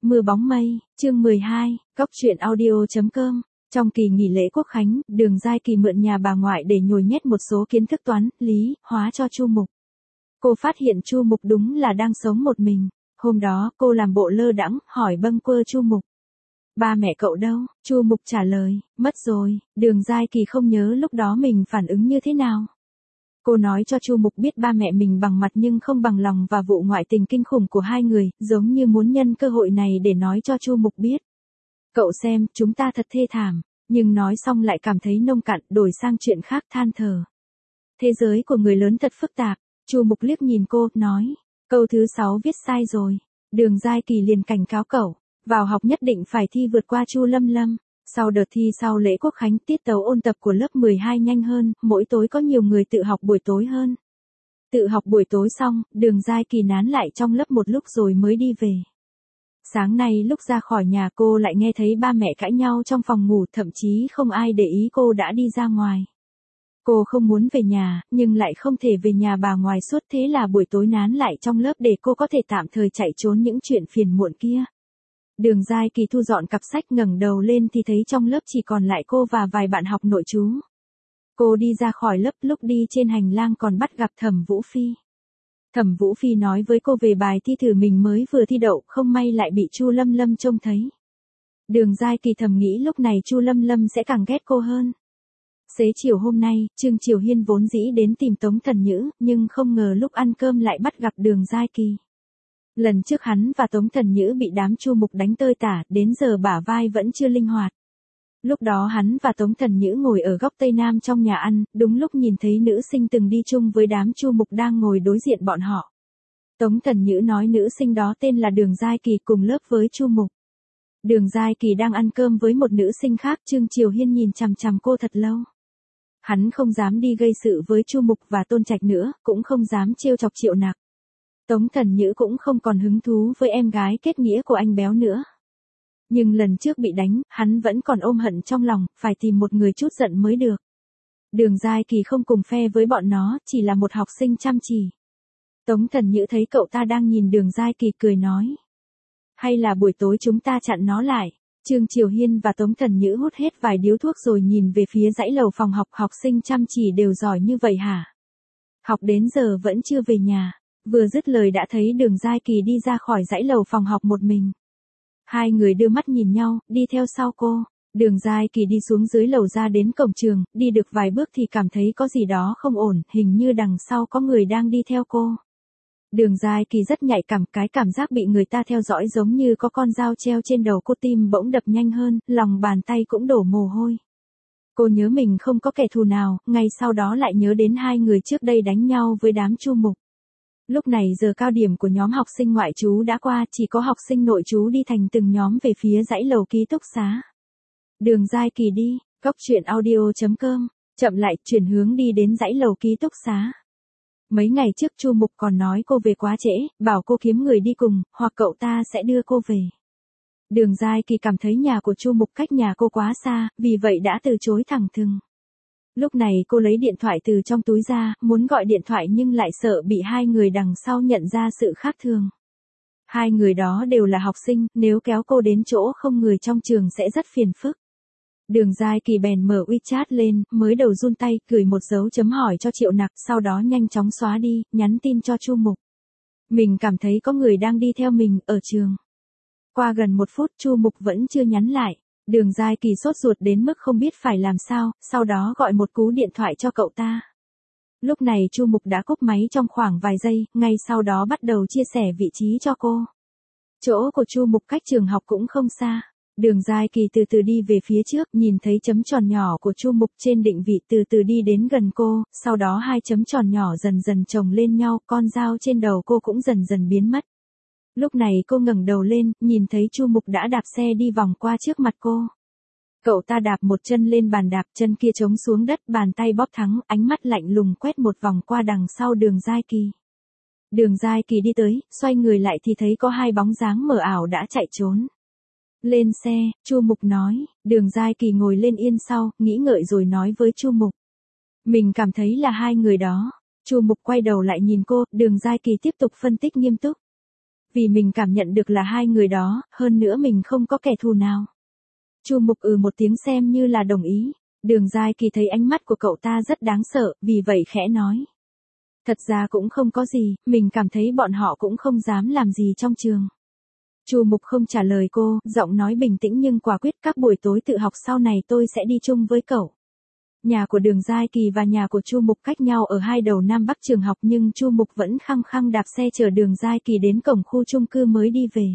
Mưa bóng mây, chương 12, Cóc truyện audio.com. Trong kỳ nghỉ lễ Quốc khánh, Đường Giai Kỳ mượn nhà bà ngoại để nhồi nhét một số kiến thức toán, lý, hóa cho Chu Mục. Cô phát hiện Chu Mục đúng là đang sống một mình. Hôm đó, cô làm bộ lơ đãng, hỏi bâng quơ Chu Mục. Ba mẹ cậu đâu? Chu Mục trả lời, mất rồi. Đường Giai Kỳ không nhớ lúc đó mình phản ứng như thế nào. Cô nói cho Chu Mục biết ba mẹ mình bằng mặt nhưng không bằng lòng và vụ ngoại tình kinh khủng của hai người, giống như muốn nhân cơ hội này để nói cho Chu Mục biết. Cậu xem, chúng ta thật thê thảm, nhưng nói xong lại cảm thấy nông cạn, đổi sang chuyện khác than thở. Thế giới của người lớn thật phức tạp. Chu Mục liếc nhìn cô, nói, câu thứ 6 viết sai rồi. Đường Giai Kỳ liền cảnh cáo cậu, vào học nhất định phải thi vượt qua Chu Lâm Lâm. Sau đợt thi sau lễ Quốc khánh, tiết tấu ôn tập của lớp 12 nhanh hơn, mỗi tối có nhiều người tự học buổi tối hơn. Tự học buổi tối xong, Đường Giai Kỳ nán lại trong lớp một lúc rồi mới đi về. Sáng nay lúc ra khỏi nhà cô lại nghe thấy ba mẹ cãi nhau trong phòng ngủ, thậm chí không ai để ý cô đã đi ra ngoài. Cô không muốn về nhà, nhưng lại không thể về nhà bà ngoại suốt, thế là buổi tối nán lại trong lớp để cô có thể tạm thời chạy trốn những chuyện phiền muộn kia. Đường Giai Kỳ thu dọn cặp sách, ngẩng đầu lên thì thấy trong lớp chỉ còn lại cô và vài bạn học nội trú. Cô đi ra khỏi lớp, lúc đi trên hành lang còn bắt gặp Thẩm Vũ Phi. Thẩm Vũ Phi nói với cô về bài thi thử mình mới vừa thi đậu, không may lại bị Chu Lâm Lâm trông thấy. Đường Giai Kỳ thầm nghĩ lúc này Chu Lâm Lâm sẽ càng ghét cô hơn. Xế chiều hôm nay, Trương Triều Hiên vốn dĩ đến tìm Tống Thần Nhữ, nhưng không ngờ lúc ăn cơm lại bắt gặp Đường Giai Kỳ. Lần trước hắn và Tống Thần Nhữ bị đám Chu Mục đánh tơi tả, đến giờ bả vai vẫn chưa linh hoạt. Lúc đó hắn và Tống Thần Nhữ ngồi ở góc Tây Nam trong nhà ăn, đúng lúc nhìn thấy nữ sinh từng đi chung với đám Chu Mục đang ngồi đối diện bọn họ. Tống Thần Nhữ nói nữ sinh đó tên là Đường Giai Kỳ, cùng lớp với Chu Mục. Đường Giai Kỳ đang ăn cơm với một nữ sinh khác, Trương Triều Hiên nhìn chằm chằm cô thật lâu. Hắn không dám đi gây sự với Chu Mục và Tôn Trạch nữa, cũng không dám trêu chọc Triệu Nặc. Tống Thần Nhữ cũng không còn hứng thú với em gái kết nghĩa của anh béo nữa. Nhưng lần trước bị đánh, hắn vẫn còn ôm hận trong lòng, phải tìm một người chút giận mới được. Đường Giai Kỳ không cùng phe với bọn nó, chỉ là một học sinh chăm chỉ. Tống Thần Nhữ thấy cậu ta đang nhìn Đường Giai Kỳ cười nói. Hay là buổi tối chúng ta chặn nó lại. Trương Triều Hiên và Tống Thần Nhữ hút hết vài điếu thuốc rồi nhìn về phía dãy lầu phòng học, học sinh chăm chỉ đều giỏi như vậy hả? Học đến giờ vẫn chưa về nhà. Vừa dứt lời đã thấy Đường Giai Kỳ đi ra khỏi dãy lầu phòng học một mình. Hai người đưa mắt nhìn nhau, đi theo sau cô. Đường Giai Kỳ đi xuống dưới lầu ra đến cổng trường, đi được vài bước thì cảm thấy có gì đó không ổn, hình như đằng sau có người đang đi theo cô. Đường Giai Kỳ rất nhạy cảm, cái cảm giác bị người ta theo dõi giống như có con dao treo trên đầu cô, tim bỗng đập nhanh hơn, lòng bàn tay cũng đổ mồ hôi. Cô nhớ mình không có kẻ thù nào, ngay sau đó lại nhớ đến hai người trước đây đánh nhau với đám Chu Mục. Lúc này giờ cao điểm của nhóm học sinh ngoại trú đã qua, chỉ có học sinh nội trú đi thành từng nhóm về phía dãy lầu ký túc xá. Đường Giai Kỳ đi, Cóc truyện audio.com, chậm lại, chuyển hướng đi đến dãy lầu ký túc xá. Mấy ngày trước Chu Mục còn nói cô về quá trễ, bảo cô kiếm người đi cùng, hoặc cậu ta sẽ đưa cô về. Đường Giai Kỳ cảm thấy nhà của Chu Mục cách nhà cô quá xa, vì vậy đã từ chối thẳng thừng. Lúc này cô lấy điện thoại từ trong túi ra, muốn gọi điện thoại nhưng lại sợ bị hai người đằng sau nhận ra sự khác thường. Hai người đó đều là học sinh, nếu kéo cô đến chỗ không người trong trường sẽ rất phiền phức. Đường Giai Kỳ bèn mở WeChat lên, mới đầu run tay, gửi một dấu chấm hỏi cho Triệu Nặc, sau đó nhanh chóng xóa đi, nhắn tin cho Chu Mục. Mình cảm thấy có người đang đi theo mình, ở trường. Qua gần 1 phút Chu Mục vẫn chưa nhắn lại. Đường Giai Kỳ sốt ruột đến mức không biết phải làm sao, sau đó gọi một cú điện thoại cho cậu ta. Lúc này Chu Mục đã cúp máy trong khoảng vài giây, ngay sau đó bắt đầu chia sẻ vị trí cho cô. Chỗ của Chu Mục cách trường học cũng không xa. Đường Giai Kỳ từ từ đi về phía trước, nhìn thấy chấm tròn nhỏ của Chu Mục trên định vị, từ từ đi đến gần cô, sau đó hai chấm tròn nhỏ dần dần chồng lên nhau, con dao trên đầu cô cũng dần dần biến mất. Lúc này cô ngẩng đầu lên, nhìn thấy Chu Mục đã đạp xe đi vòng qua trước mặt cô. Cậu ta đạp một chân lên bàn đạp, chân kia chống xuống đất, bàn tay bóp thắng, ánh mắt lạnh lùng quét một vòng qua đằng sau Đường Giai Kỳ. Đường Giai Kỳ đi tới, xoay người lại thì thấy có hai bóng dáng mờ ảo đã chạy trốn. Lên xe, Chu Mục nói. Đường Giai Kỳ ngồi lên yên sau, nghĩ ngợi rồi nói với Chu Mục. Mình cảm thấy là hai người đó. Chu Mục quay đầu lại nhìn cô, Đường Giai Kỳ tiếp tục phân tích nghiêm túc. Vì mình cảm nhận được là hai người đó, hơn nữa mình không có kẻ thù nào. Chu Mục một tiếng xem như là đồng ý. Đường Giai Kỳ thấy ánh mắt của cậu ta rất đáng sợ, vì vậy khẽ nói. Thật ra cũng không có gì, mình cảm thấy bọn họ cũng không dám làm gì trong trường. Chu Mục không trả lời cô, giọng nói bình tĩnh nhưng quả quyết, các buổi tối tự học sau này tôi sẽ đi chung với cậu. Nhà của Đường Giai Kỳ và nhà của Chu Mục cách nhau ở hai đầu Nam Bắc trường học nhưng Chu Mục vẫn khăng khăng đạp xe chở Đường Giai Kỳ đến cổng khu chung cư mới đi về.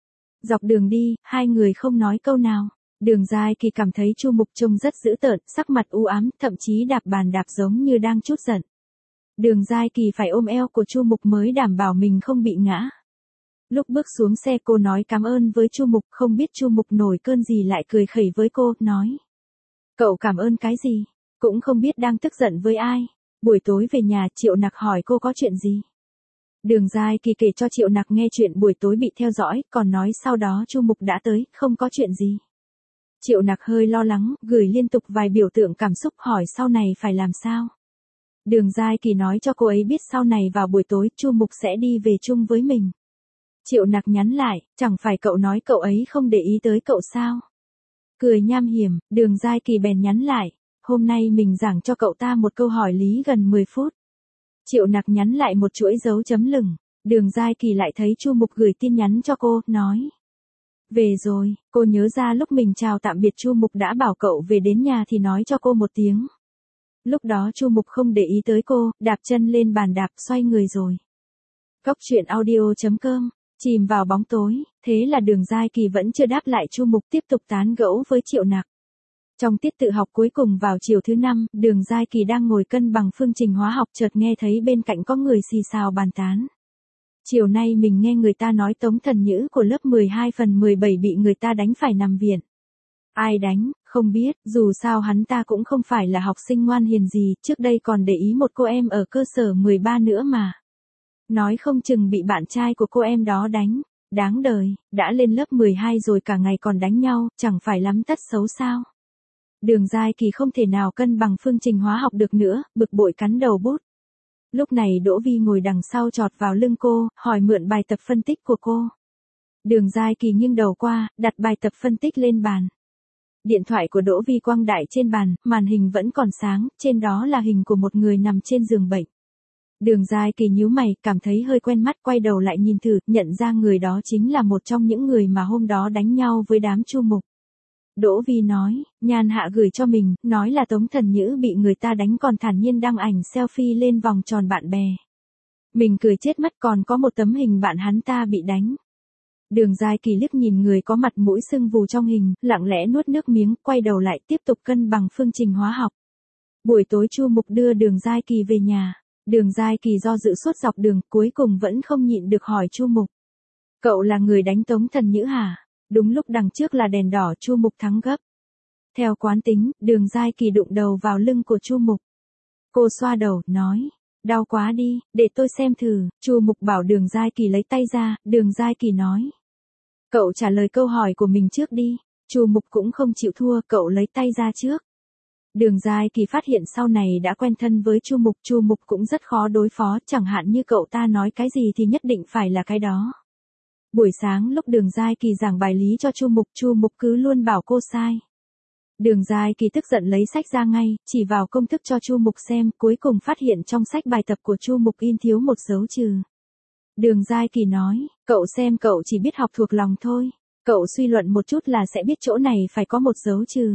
Dọc đường đi, hai người không nói câu nào. Đường Giai Kỳ cảm thấy Chu Mục trông rất dữ tợn, sắc mặt u ám, thậm chí đạp bàn đạp giống như đang trút giận. Đường Giai Kỳ phải ôm eo của Chu Mục mới đảm bảo mình không bị ngã. Lúc bước xuống xe cô nói cảm ơn với Chu Mục, không biết Chu Mục nổi cơn gì lại cười khẩy với cô, nói. Cậu cảm ơn cái gì? Cũng không biết đang tức giận với ai. Buổi tối về nhà Triệu Nặc hỏi cô có chuyện gì. Đường Giai Kỳ kể cho Triệu Nặc nghe chuyện buổi tối bị theo dõi, còn nói sau đó Chu Mục đã tới, không có chuyện gì. Triệu Nặc hơi lo lắng, gửi liên tục vài biểu tượng cảm xúc hỏi sau này phải làm sao. Đường Giai Kỳ nói cho cô ấy biết sau này vào buổi tối Chu Mục sẽ đi về chung với mình. Triệu Nặc nhắn lại, chẳng phải cậu nói cậu ấy không để ý tới cậu sao? Cười nham hiểm, Đường Giai Kỳ bèn nhắn lại, hôm nay mình giảng cho cậu ta một câu hỏi lý gần 10 phút. Triệu Nặc nhắn lại một chuỗi dấu chấm lửng, Đường Giai Kỳ lại thấy Chu Mục gửi tin nhắn cho cô, nói. Về rồi, cô nhớ ra lúc mình chào tạm biệt Chu Mục đã bảo cậu về đến nhà thì nói cho cô một tiếng. Lúc đó Chu Mục không để ý tới cô, đạp chân lên bàn đạp xoay người rồi. Góc truyện audio.com, chìm vào bóng tối, thế là Đường Giai Kỳ vẫn chưa đáp lại Chu Mục tiếp tục tán gẫu với Triệu Nặc. Trong tiết tự học cuối cùng vào chiều thứ 5, Đường Giai Kỳ đang ngồi cân bằng phương trình hóa học chợt nghe thấy bên cạnh có người xì xào bàn tán. Chiều nay mình nghe người ta nói Tống Thần Nhữ của lớp 12 phần 17 bị người ta đánh phải nằm viện. Ai đánh, không biết, dù sao hắn ta cũng không phải là học sinh ngoan hiền gì, trước đây còn để ý một cô em ở cơ sở 13 nữa mà. Nói không chừng bị bạn trai của cô em đó đánh, đáng đời, đã lên lớp 12 rồi cả ngày còn đánh nhau, chẳng phải lắm tất xấu sao. Đường Giai Kỳ không thể nào cân bằng phương trình hóa học được nữa, bực bội cắn đầu bút. Lúc này Đỗ Vi ngồi đằng sau chọt vào lưng cô, hỏi mượn bài tập phân tích của cô. Đường Giai Kỳ nghiêng đầu qua, đặt bài tập phân tích lên bàn. Điện thoại của Đỗ Vi quang đại trên bàn, màn hình vẫn còn sáng, trên đó là hình của một người nằm trên giường bệnh. Đường Giai Kỳ nhíu mày, cảm thấy hơi quen mắt, quay đầu lại nhìn thử, nhận ra người đó chính là một trong những người mà hôm đó đánh nhau với đám Chu Mục. Đỗ Vi nói, Nhan Hạ gửi cho mình, nói là Tống Thần Nhữ bị người ta đánh còn thản nhiên đăng ảnh selfie lên vòng tròn bạn bè. Mình cười chết mất, còn có một tấm hình bạn hắn ta bị đánh. Đường Giai Kỳ liếc nhìn người có mặt mũi sưng vù trong hình, lặng lẽ nuốt nước miếng, quay đầu lại tiếp tục cân bằng phương trình hóa học. Buổi tối Chu Mục đưa Đường Giai Kỳ về nhà. Đường Giai Kỳ do dự suốt dọc đường, cuối cùng vẫn không nhịn được hỏi Chu Mục. Cậu là người đánh Tống Thần Nhữ hả? Đúng lúc đằng trước là đèn đỏ, Chu Mục thắng gấp. Theo quán tính, Đường Giai Kỳ đụng đầu vào lưng của Chu Mục. Cô xoa đầu, nói, đau quá đi, để tôi xem thử. Chu Mục bảo Đường Giai Kỳ lấy tay ra, Đường Giai Kỳ nói. Cậu trả lời câu hỏi của mình trước đi. Chu Mục cũng không chịu thua, cậu lấy tay ra trước. Đường Giai Kỳ phát hiện sau này đã quen thân với Chu Mục cũng rất khó đối phó, chẳng hạn như cậu ta nói cái gì thì nhất định phải là cái đó. Buổi sáng lúc Đường Giai Kỳ giảng bài lý cho Chu Mục cứ luôn bảo cô sai. Đường Giai Kỳ tức giận lấy sách ra ngay, chỉ vào công thức cho Chu Mục xem, cuối cùng phát hiện trong sách bài tập của Chu Mục in thiếu một dấu trừ. Đường Giai Kỳ nói, cậu xem cậu chỉ biết học thuộc lòng thôi, cậu suy luận một chút là sẽ biết chỗ này phải có một dấu trừ.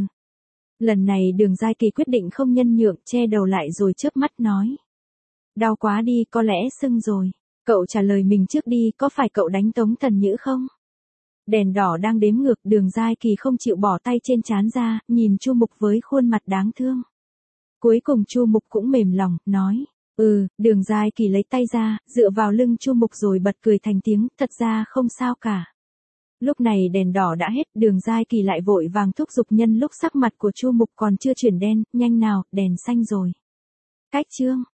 Lần này Đường Giai Kỳ quyết định không nhân nhượng, che đầu lại rồi chớp mắt nói. Đau quá đi, có lẽ sưng rồi. Cậu trả lời mình trước đi, có phải cậu đánh Tống Thần Nhữ không? Đèn đỏ đang đếm ngược, Đường Giai Kỳ không chịu bỏ tay trên trán ra, nhìn Chu Mục với khuôn mặt đáng thương. Cuối cùng Chu Mục cũng mềm lòng, nói. Đường Giai Kỳ lấy tay ra, dựa vào lưng Chu Mục rồi bật cười thành tiếng, thật ra không sao cả. Lúc này đèn đỏ đã hết, Đường Giai Kỳ lại vội vàng thúc giục nhân lúc sắc mặt của Chu Mục còn chưa chuyển đen, nhanh nào, đèn xanh rồi. Cách chương.